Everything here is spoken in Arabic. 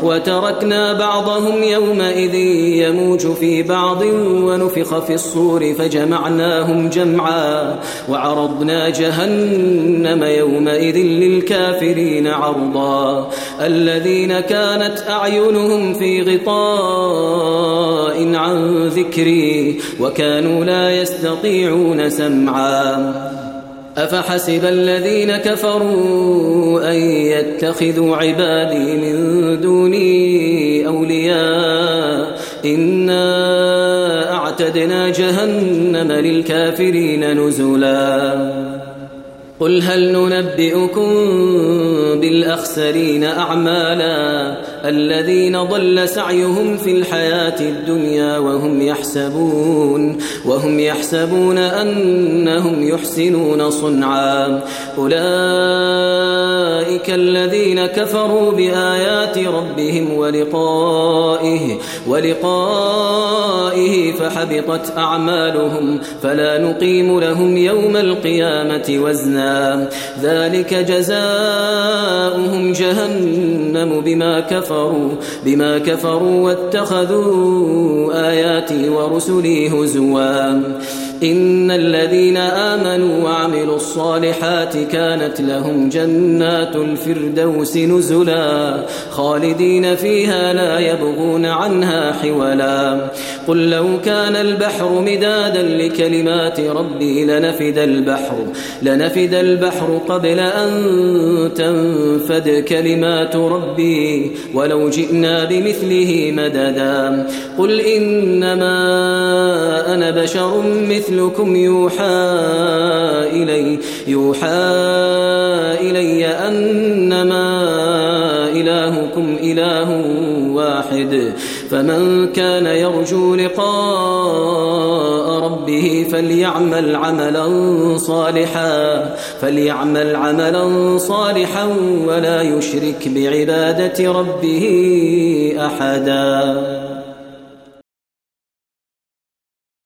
وتركنا بعضهم يومئذ يموج في بعض ونفخ في الصور فجمعناهم جمعا وعرضنا جهنم يومئذ للكافرين عرضا الذين كانت أعينهم في غطاء عن ذكري وكانوا لا يستطيعون سمعا أفحسب الذين كفروا أن يتخذوا عبادي من دوني أولياء إنا أعتدنا جهنم للكافرين نزلا قل هل ننبئكم بالأخسرين أعمالا الذين ضل سعيهم في الحياة الدنيا وهم يحسبون أنهم يحسنون صنعا أولئك الذين كفروا بآيات ربهم ولقائه فحبطت أعمالهم فلا نقيم لهم يوم القيامة وزنا ذلك جزاؤهم جهنم بما كفروا واتخذوا آياتي ورسلي هزوا إن الذين آمنوا وعملوا الصالحات كانت لهم جنات الفردوس نزلا خالدين فيها لا يبغون عنها حولا قل لو كان البحر مدادا لكلمات ربي لنفد البحر قبل أن تنفد كلمات ربي ولو جئنا بمثله مددا قل إنما أنا بشر مثلكم يوحى إلي أنما إلهكم إله واحد فمن كان يرجو لقاء ربه فليعمل عملا صالحا ولا يشرك بعبادة ربه أحدا